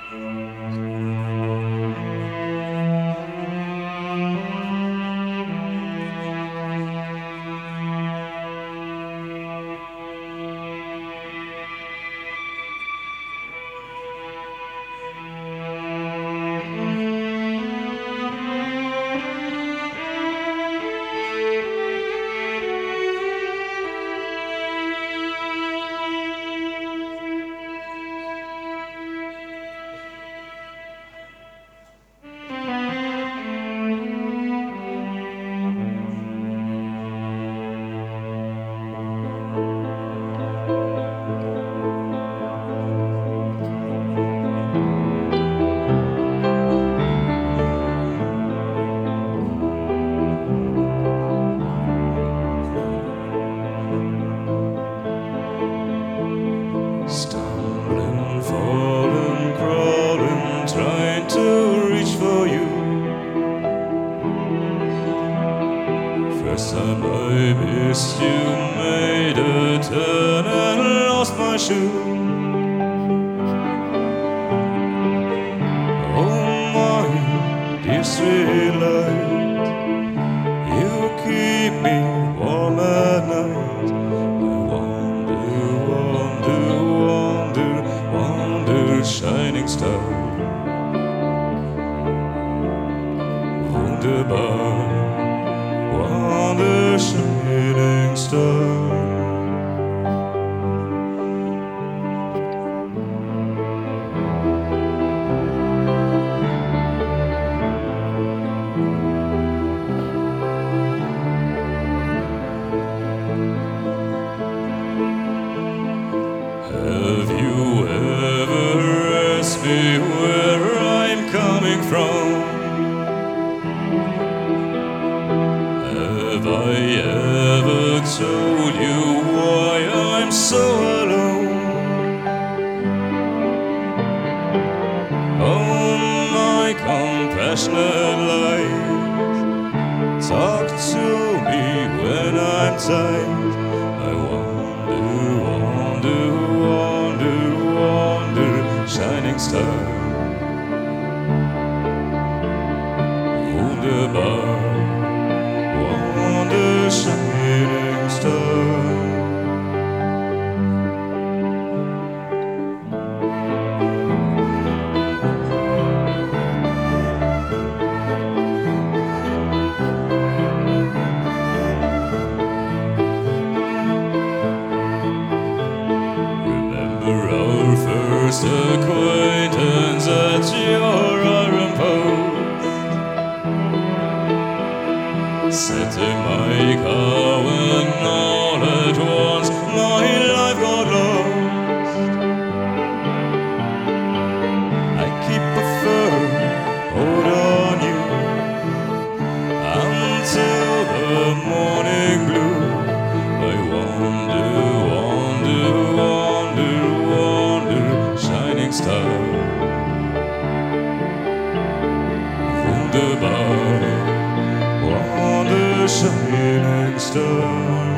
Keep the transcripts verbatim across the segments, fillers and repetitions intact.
Stumbling, falling, crawling, trying to reach for you. First time I missed you, made a turn and lost my shoe. Oh my dear sweet light, you keep me warm at night. Shining star, wunderbar, wonder shining star. Have you ever asked me where I'm coming from? Have I ever told you why I'm so alone? Oh, my compassionate light, talk to me when I'm tired. I wonder, wonder, wonder, wonder, shining star, wunderbar, wonder, shining star. Our first acquaintance at your iron post, setting my car when all at once my life got lost. I keep a firm hold on you until the morning blue. I wonder, wonder, wonder, shining star, wunderbar, wonder, shining star.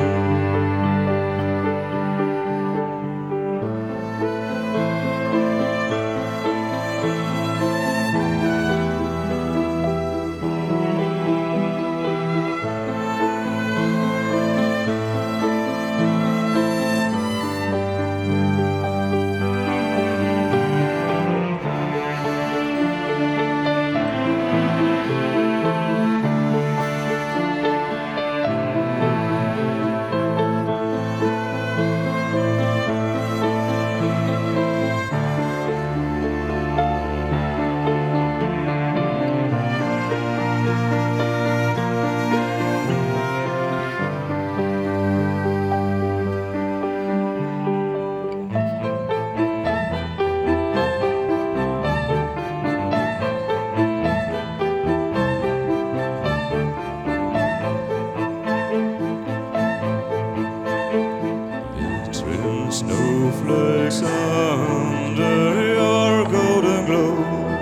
Snowflakes under your golden glow,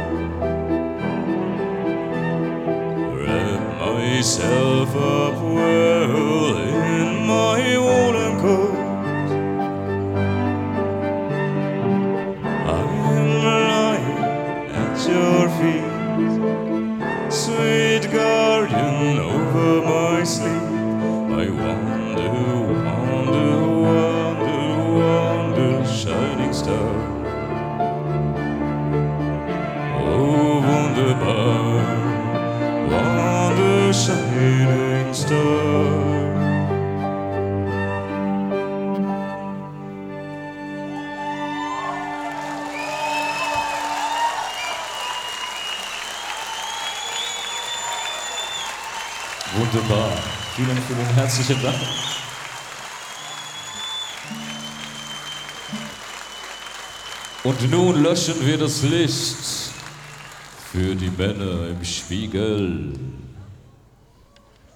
wrap myself up well in my woolen coat. I'm like Oh, wunderbar war the shining star. Wunderbar. Vielen, vielen herzlichen Dank. Und nun löschen wir das Licht für die Männer im Spiegel.